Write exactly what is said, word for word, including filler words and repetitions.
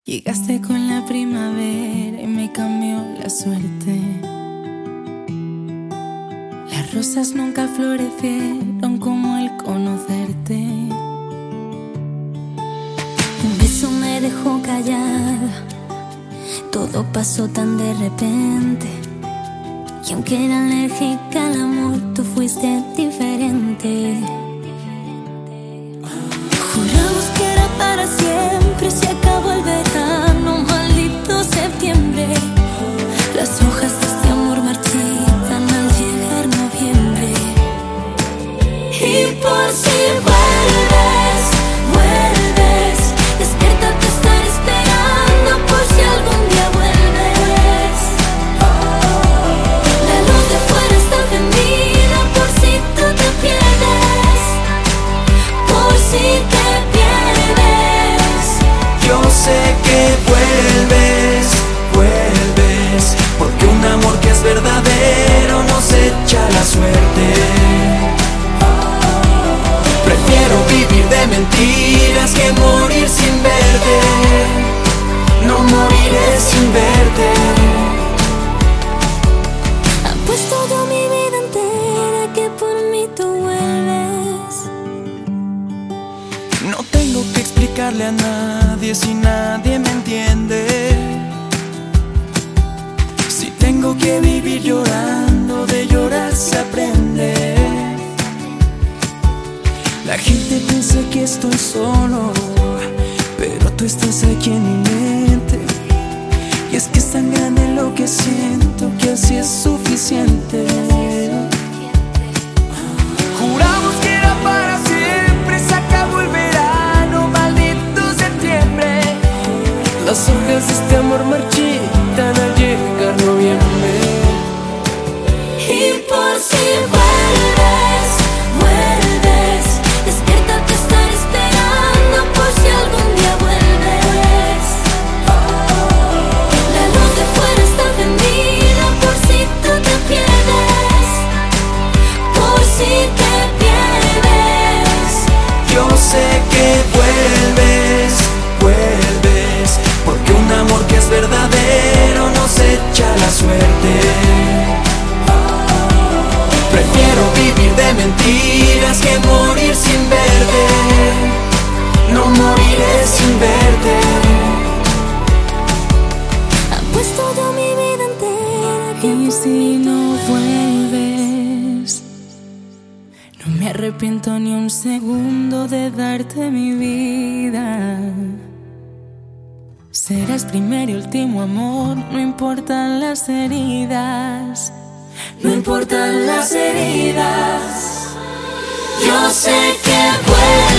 Llegaste con la primavera y me cambió la suerte. Las rosas nunca florecieron como el conocerte. Un beso me dejó callada, todo pasó tan de repente. Y aunque era alérgica al amor, tú fuiste diferente. Juramos que era para siempre, se acabó el verano, maldito septiembre. Las hojas de este amor marchitan al llegar noviembre. Y por si vuelves, vuelves, despierta, te estaré esperando por si algún día vuelves. La luz de fuera está encendida por si tú te pierdes, por si te pierdes. Yo sé que vuelves, vuelves, porque un amor que es verdadero nos echa la suerte. Prefiero vivir de mentiras que morir sin verte. No moriré sin verte. Apuesto yo mi vida entera que por mí tú vuelves. No tengo que explicarle a nadie si nadie me entiende. Si tengo que vivir llorando, de llorar se aprende. La gente piensa que estoy solo, pero tú estás aquí en mi mente. Y es que es tan grande lo que siento que así es suficiente. Juramos que era para siempre, se acabó el verano, maldito septiembre. Las hojas de este amor marchitan al llegar noviembre. Y por si vuelves, vuelves, despierta, te estaré esperando por si algún día vuelves. La luz de fuera está encendida por si tú te pierdes, por si te pierdes. Yo sé que vuelves, vuelves, porque un amor que es verdadero nos echa la suerte. Prefiero vivir de mentiras que morir sin verte. No moriré sin verte. Apuesto yo mi vida entera que y si no vuelves, no me arrepiento ni un segundo de darte mi vida. Serás primer y último amor, no importan las heridas, no importan las heridas. Yo sé que vuelves.